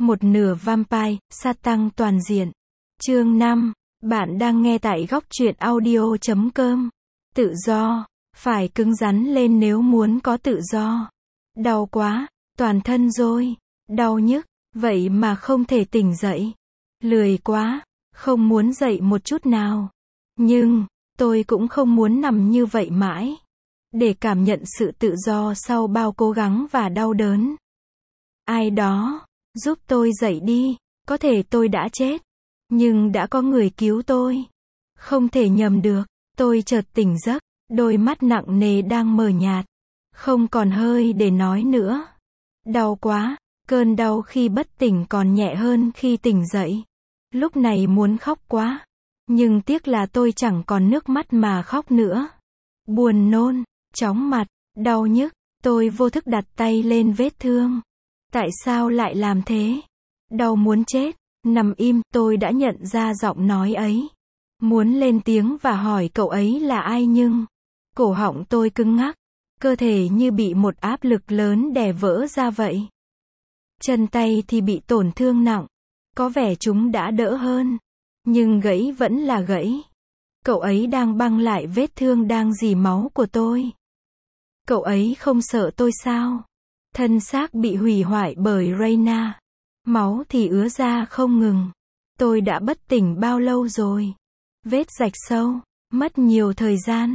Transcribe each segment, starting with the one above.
Một nửa vampire, sát tăng toàn diện. Chương 5. Bạn đang nghe tại góc truyện audio.com. Tự do. Phải cứng rắn lên nếu muốn có tự do. Đau quá, toàn thân rồi. Đau nhức, vậy mà không thể tỉnh dậy. Lười quá, không muốn dậy một chút nào. Nhưng, tôi cũng không muốn nằm như vậy mãi. Để cảm nhận sự tự do sau bao cố gắng và đau đớn. Ai đó, giúp tôi dậy đi. Có thể tôi đã chết. Nhưng đã có người cứu tôi. Không thể nhầm được. Tôi chợt tỉnh giấc. Đôi mắt nặng nề đang mờ nhạt. Không còn hơi để nói nữa. Đau quá. Cơn đau khi bất tỉnh còn nhẹ hơn khi tỉnh dậy. Lúc này muốn khóc quá. Nhưng tiếc là tôi chẳng còn nước mắt mà khóc nữa. Buồn nôn, chóng mặt, đau nhức. Tôi vô thức đặt tay lên vết thương. Tại sao lại làm thế? Đau muốn chết. Nằm im, tôi đã nhận ra giọng nói ấy. Muốn lên tiếng và hỏi cậu ấy là ai nhưng cổ họng tôi cứng ngắc. Cơ thể như bị một áp lực lớn đè vỡ ra vậy. Chân tay thì bị tổn thương nặng. Có vẻ chúng đã đỡ hơn. Nhưng gãy vẫn là gãy. Cậu ấy đang băng lại vết thương đang rỉ máu của tôi. Cậu ấy không sợ tôi sao? Thân xác bị hủy hoại bởi Reina. Máu thì ứa ra không ngừng. Tôi đã bất tỉnh bao lâu rồi? Vết rạch sâu. Mất nhiều thời gian.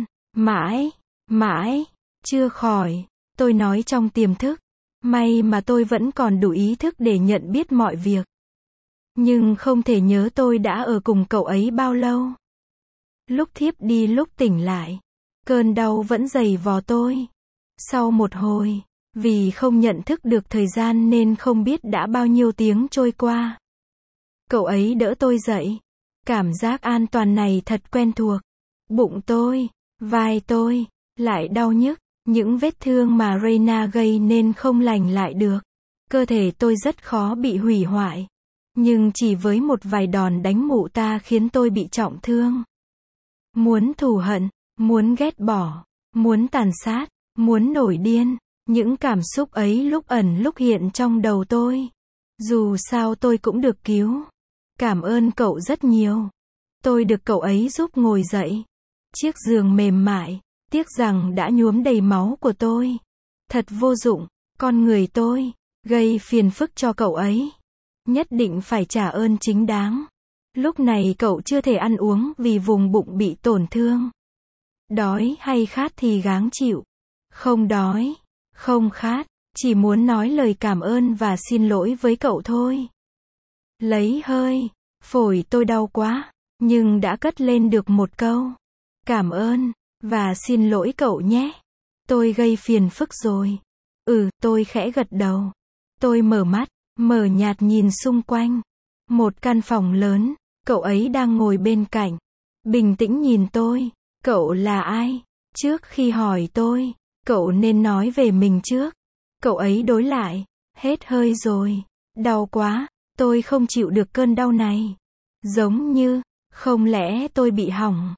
Mãi, chưa khỏi. Tôi nói trong tiềm thức. May mà tôi vẫn còn đủ ý thức để nhận biết mọi việc. Nhưng không thể nhớ tôi đã ở cùng cậu ấy bao lâu. Lúc thiếp đi lúc tỉnh lại. Cơn đau vẫn dày vò tôi. Sau một hồi, vì không nhận thức được thời gian nên không biết đã bao nhiêu tiếng trôi qua. Cậu ấy đỡ tôi dậy. Cảm giác an toàn này thật quen thuộc. Bụng tôi, vai tôi, lại đau nhức. Những vết thương mà Reina gây nên không lành lại được. Cơ thể tôi rất khó bị hủy hoại. Nhưng chỉ với một vài đòn đánh mụ ta khiến tôi bị trọng thương. Muốn thù hận, muốn ghét bỏ, muốn tàn sát, muốn nổi điên. Những cảm xúc ấy lúc ẩn lúc hiện trong đầu tôi. Dù sao tôi cũng được cứu. Cảm ơn cậu rất nhiều. Tôi được cậu ấy giúp ngồi dậy. Chiếc giường mềm mại. Tiếc rằng đã nhuốm đầy máu của tôi. Thật vô dụng. Con người tôi gây phiền phức cho cậu ấy. Nhất định phải trả ơn chính đáng. Lúc này cậu chưa thể ăn uống vì vùng bụng bị tổn thương. Đói hay khát thì gắng chịu. Không đói, không khát, chỉ muốn nói lời cảm ơn và xin lỗi với cậu thôi. Lấy hơi, phổi tôi đau quá, nhưng đã cất lên được một câu. Cảm ơn, và xin lỗi cậu nhé. Tôi gây phiền phức rồi. Tôi khẽ gật đầu. Tôi mở mắt, mở nhạt nhìn xung quanh. Một căn phòng lớn, cậu ấy đang ngồi bên cạnh. Bình tĩnh nhìn tôi. Cậu là ai? Trước khi hỏi tôi, cậu nên nói về mình trước. Cậu ấy đối lại. Hết hơi rồi. Đau quá. Tôi không chịu được cơn đau này. Giống như, không lẽ tôi bị hỏng?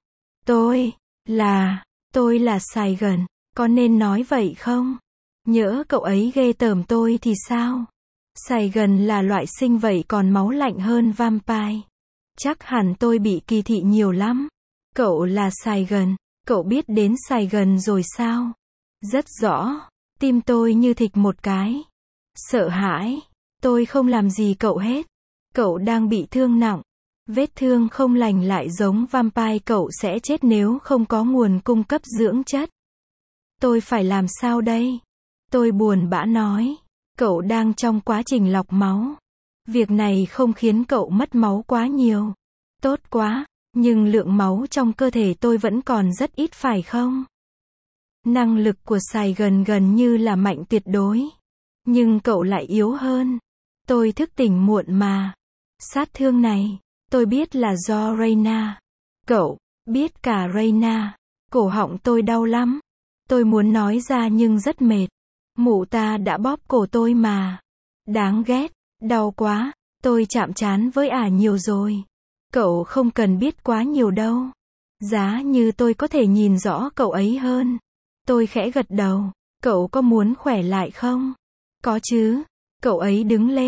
Tôi là Saigon. Có nên nói vậy không? Nhỡ cậu ấy ghê tởm tôi thì sao? Saigon là loại sinh vậy còn máu lạnh hơn vampire. Chắc hẳn tôi bị kỳ thị nhiều lắm. Cậu là Saigon. Cậu biết đến Saigon rồi sao? Rất rõ. Tim tôi như thịch một cái. Sợ hãi. Tôi không làm gì cậu hết. Cậu đang bị thương nặng. Vết thương không lành lại giống vampire, cậu sẽ chết nếu không có nguồn cung cấp dưỡng chất. Tôi phải làm sao đây? Tôi buồn bã nói. Cậu đang trong quá trình lọc máu. Việc này không khiến cậu mất máu quá nhiều. Tốt quá, nhưng lượng máu trong cơ thể tôi vẫn còn rất ít phải không? Năng lực của Saigon gần như là mạnh tuyệt đối. Nhưng cậu lại yếu hơn. Tôi thức tỉnh muộn mà. Sát thương này, tôi biết là do Reina. Cậu biết cả Reina. Cổ họng tôi đau lắm. Tôi muốn nói ra nhưng rất mệt. Mụ ta đã bóp cổ tôi mà. Đáng ghét, đau quá. Tôi chạm trán với nhiều rồi. Cậu không cần biết quá nhiều đâu. Giá như tôi có thể nhìn rõ cậu ấy hơn. Tôi khẽ gật đầu. Cậu có muốn khỏe lại không? Có chứ. Cậu ấy đứng lên.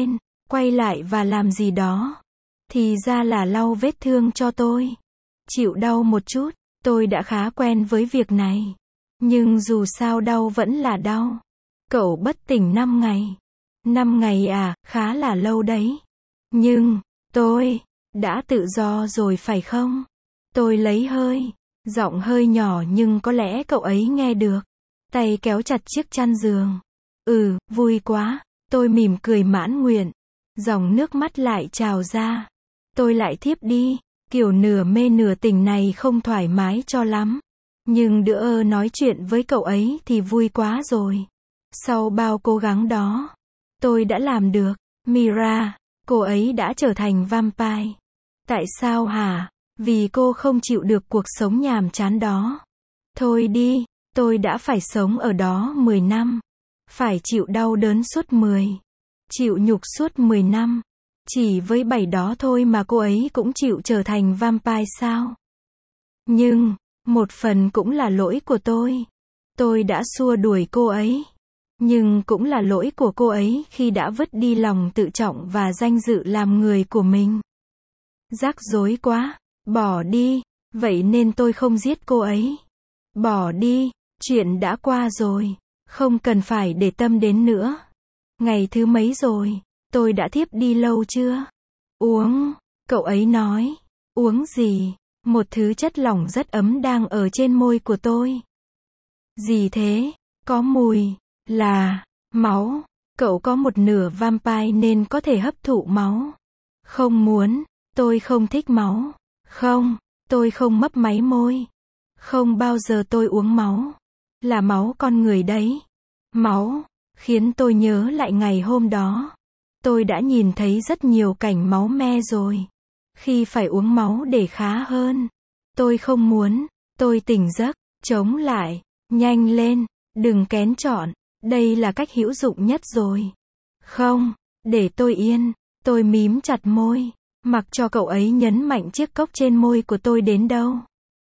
quay lại và làm gì đó. Thì ra là lau vết thương cho tôi. Chịu đau một chút, tôi đã khá quen với việc này. Nhưng dù sao đau vẫn là đau. Cậu bất tỉnh 5 ngày. 5 ngày à, khá là lâu đấy. Nhưng, tôi đã tự do rồi phải không? Tôi lấy hơi, giọng hơi nhỏ nhưng có lẽ cậu ấy nghe được. Tay kéo chặt chiếc chăn giường. Vui quá. Tôi mỉm cười mãn nguyện. Dòng nước mắt lại trào ra. Tôi lại thiếp đi. Kiểu nửa mê nửa tỉnh này không thoải mái cho lắm. Nhưng đỡ nói chuyện với cậu ấy thì vui quá rồi. Sau bao cố gắng đó, tôi đã làm được. Mira, cô ấy đã trở thành vampire. Tại sao hả? Vì cô không chịu được cuộc sống nhàm chán đó. Thôi đi, tôi đã phải sống ở đó 10 năm. Phải chịu đau đớn suốt 10. Chịu nhục suốt 10 năm. Chỉ với 7 đó thôi mà cô ấy cũng chịu trở thành vampire sao? Nhưng, một phần cũng là lỗi của tôi. Tôi đã xua đuổi cô ấy. Nhưng cũng là lỗi của cô ấy khi đã vứt đi lòng tự trọng và danh dự làm người của mình. Rắc rối quá. Bỏ đi. Vậy nên tôi không giết cô ấy. Bỏ đi. Chuyện đã qua rồi. Không cần phải để tâm đến nữa. Ngày thứ mấy rồi? Tôi đã thiếp đi lâu chưa? Uống. Cậu ấy nói. Uống gì? Một thứ chất lỏng rất ấm đang ở trên môi của tôi. Gì thế? Có mùi. Là máu. Cậu có một nửa vampire nên có thể hấp thụ máu. Không muốn. Tôi không thích máu. Không. Tôi không mấp máy môi. Không bao giờ tôi uống máu. Là máu con người đấy. Máu. Khiến tôi nhớ lại ngày hôm đó. Tôi đã nhìn thấy rất nhiều cảnh máu me rồi. Khi phải uống máu để khá hơn. Tôi không muốn. Tôi tỉnh giấc. Chống lại. Nhanh lên. Đừng kén chọn. Đây là cách hữu dụng nhất rồi. Không. Để tôi yên. Tôi mím chặt môi. Mặc cho cậu ấy nhấn mạnh chiếc cốc trên môi của tôi đến đâu.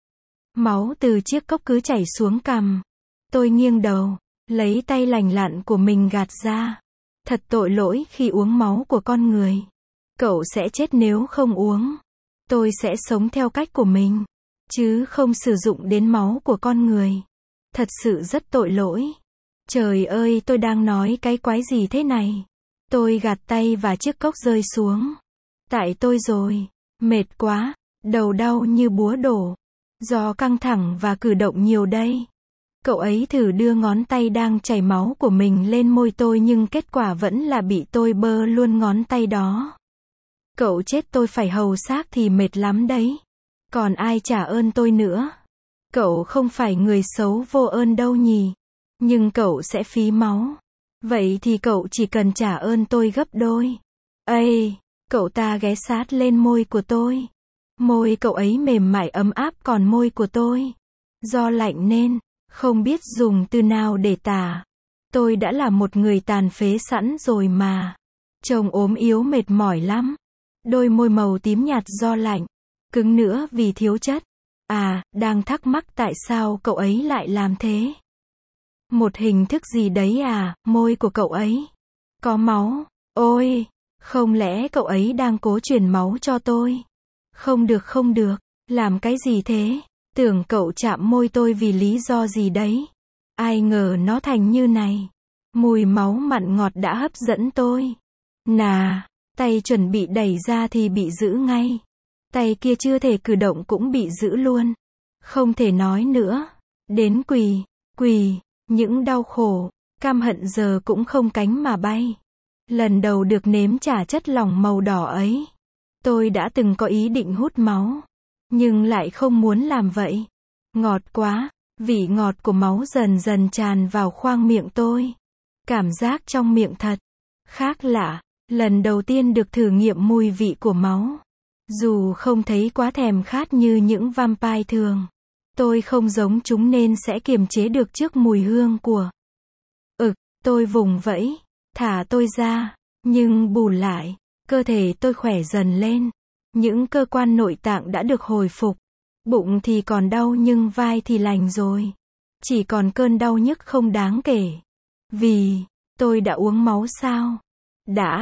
Máu từ chiếc cốc cứ chảy xuống cằm. Tôi nghiêng đầu. Lấy tay lành lặn của mình gạt ra. Thật tội lỗi khi uống máu của con người. Cậu sẽ chết nếu không uống. Tôi sẽ sống theo cách của mình. Chứ không sử dụng đến máu của con người. Thật sự rất tội lỗi. Trời ơi, tôi đang nói cái quái gì thế này? Tôi gạt tay và chiếc cốc rơi xuống. Tại tôi rồi. Mệt quá. Đầu đau như búa đổ. Do căng thẳng và cử động nhiều đây. Cậu ấy thử đưa ngón tay đang chảy máu của mình lên môi tôi nhưng kết quả vẫn là bị tôi bơ luôn ngón tay đó. Cậu chết tôi phải hầu xác thì mệt lắm đấy. Còn ai trả ơn tôi nữa? Cậu không phải người xấu vô ơn đâu nhỉ? Nhưng cậu sẽ phí máu. Vậy thì cậu chỉ cần trả ơn tôi gấp đôi. Ây, cậu ta ghé sát lên môi của tôi. Môi cậu ấy mềm mại ấm áp còn môi của tôi. Do lạnh nên, không biết dùng từ nào để tả. Tôi đã là một người tàn phế sẵn rồi mà. Trông ốm yếu mệt mỏi lắm. Đôi môi màu tím nhạt do lạnh. Cứng nữa vì thiếu chất. Đang thắc mắc tại sao cậu ấy lại làm thế. Một hình thức gì đấy à, môi của cậu ấy. Có máu. Ôi, không lẽ cậu ấy đang cố truyền máu cho tôi? Không được, làm cái gì thế? Tưởng cậu chạm môi tôi vì lý do gì đấy. Ai ngờ nó thành như này. Mùi máu mặn ngọt đã hấp dẫn tôi. Tay chuẩn bị đẩy ra thì bị giữ ngay. Tay kia chưa thể cử động cũng bị giữ luôn. Không thể nói nữa. Đến quỳ, những đau khổ, căm hận giờ cũng không cánh mà bay. Lần đầu được nếm trà chất lỏng màu đỏ ấy. Tôi đã từng có ý định hút máu. Nhưng lại không muốn làm vậy. Ngọt quá, vị ngọt của máu dần dần tràn vào khoang miệng tôi. Cảm giác trong miệng thật khác lạ. Lần đầu tiên được thử nghiệm mùi vị của máu. Dù không thấy quá thèm khát như những vampire thường. Tôi không giống chúng nên sẽ kiềm chế được trước mùi hương của. Tôi vùng vẫy. Thả tôi ra. Nhưng bù lại, cơ thể tôi khỏe dần lên. Những cơ quan nội tạng đã được hồi phục. Bụng thì còn đau nhưng vai thì lành rồi. Chỉ còn cơn đau nhức không đáng kể. Vì tôi đã uống máu sao? Đã.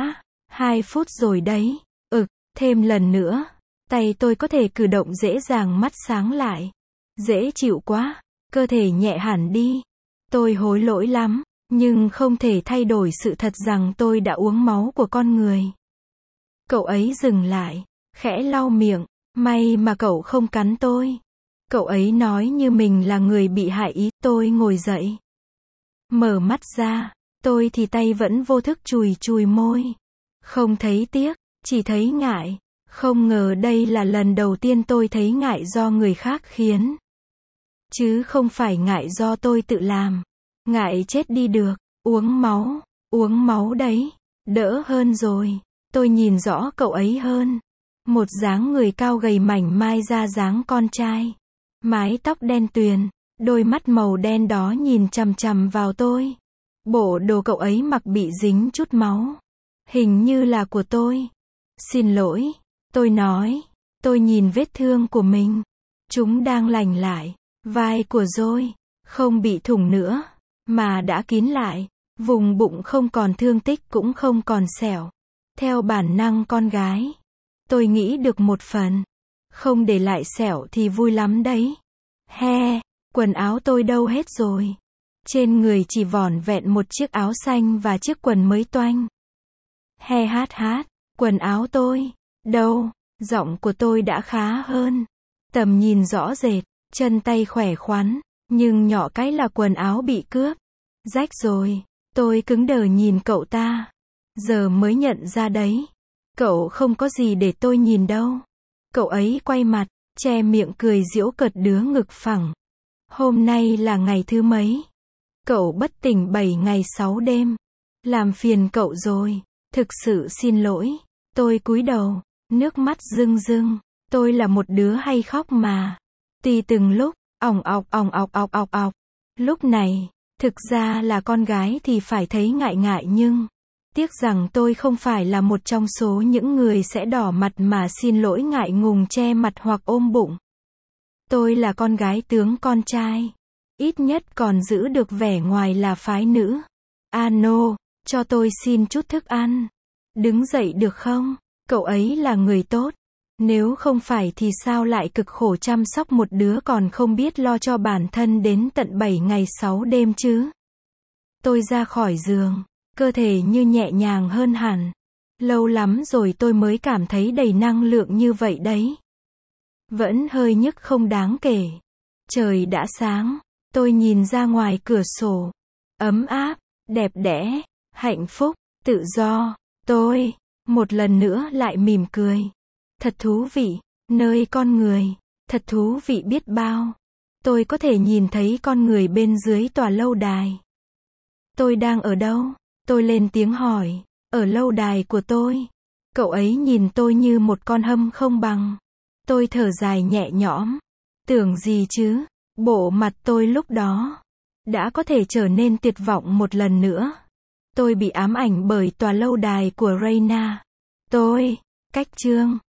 2 phút rồi đấy. Thêm lần nữa. Tay tôi có thể cử động dễ dàng, mắt sáng lại. Dễ chịu quá. Cơ thể nhẹ hẳn đi. Tôi hối lỗi lắm, nhưng không thể thay đổi sự thật rằng tôi đã uống máu của con người. Cậu ấy dừng lại, khẽ lau miệng. May mà cậu không cắn tôi. Cậu ấy nói như mình là người bị hại ý. Tôi ngồi dậy. Mở mắt ra. Tôi thì tay vẫn vô thức chùi chùi môi. Không thấy tiếc, chỉ thấy ngại. Không ngờ đây là lần đầu tiên tôi thấy ngại do người khác khiến. Chứ không phải ngại do tôi tự làm. Ngại chết đi được. Uống máu đấy. Đỡ hơn rồi. Tôi nhìn rõ cậu ấy hơn. Một dáng người cao gầy mảnh mai ra dáng con trai. Mái tóc đen tuyền. Đôi mắt màu đen đó nhìn chằm chằm vào tôi. Bộ đồ cậu ấy mặc bị dính chút máu. Hình như là của tôi. Xin lỗi. Tôi nói. Tôi nhìn vết thương của mình. Chúng đang lành lại. Vai của Joy không bị thủng nữa, mà đã kín lại. Vùng bụng không còn thương tích cũng không còn sẹo. Theo bản năng con gái, tôi nghĩ được một phần. Không để lại sẹo thì vui lắm đấy. Quần áo tôi đâu hết rồi. Trên người chỉ vỏn vẹn một chiếc áo xanh và chiếc quần mới toanh. Quần áo tôi, đâu? Giọng của tôi đã khá hơn. Tầm nhìn rõ rệt, chân tay khỏe khoắn, nhưng nhỏ cái là quần áo bị cướp. Rách rồi. Tôi cứng đờ nhìn cậu ta. Giờ mới nhận ra đấy. Cậu không có gì để tôi nhìn đâu. Cậu ấy quay mặt, che miệng cười giễu cợt đứa ngực phẳng. Hôm nay là ngày thứ mấy? Cậu bất tỉnh 7 ngày 6 đêm. Làm phiền cậu rồi. Thực sự xin lỗi. Tôi cúi đầu, nước mắt rưng rưng. Tôi là một đứa hay khóc mà. Tì từng lúc, ỏng ọc. Lúc này, thực ra là con gái thì phải thấy ngại ngại nhưng tiếc rằng tôi không phải là một trong số những người sẽ đỏ mặt mà xin lỗi ngại ngùng che mặt hoặc ôm bụng. Tôi là con gái tướng con trai. Ít nhất còn giữ được vẻ ngoài là phái nữ. Ano, cho tôi xin chút thức ăn. Đứng dậy được không? Cậu ấy là người tốt. Nếu không phải thì sao lại cực khổ chăm sóc một đứa còn không biết lo cho bản thân đến tận 7 ngày 6 đêm chứ? Tôi ra khỏi giường, cơ thể như nhẹ nhàng hơn hẳn. Lâu lắm rồi tôi mới cảm thấy đầy năng lượng như vậy đấy. Vẫn hơi nhức không đáng kể. Trời đã sáng, tôi nhìn ra ngoài cửa sổ. Ấm áp, đẹp đẽ, hạnh phúc, tự do. Tôi, một lần nữa lại mỉm cười. Thật thú vị, nơi con người, thật thú vị biết bao. Tôi có thể nhìn thấy con người bên dưới tòa lâu đài. Tôi đang ở đâu? Tôi lên tiếng hỏi. Ở lâu đài của tôi. Cậu ấy nhìn tôi như một con hâm không bằng. Tôi thở dài nhẹ nhõm. Tưởng gì chứ? Bộ mặt tôi lúc đó đã có thể trở nên tuyệt vọng một lần nữa. Tôi bị ám ảnh bởi tòa lâu đài của Reina. Cách chương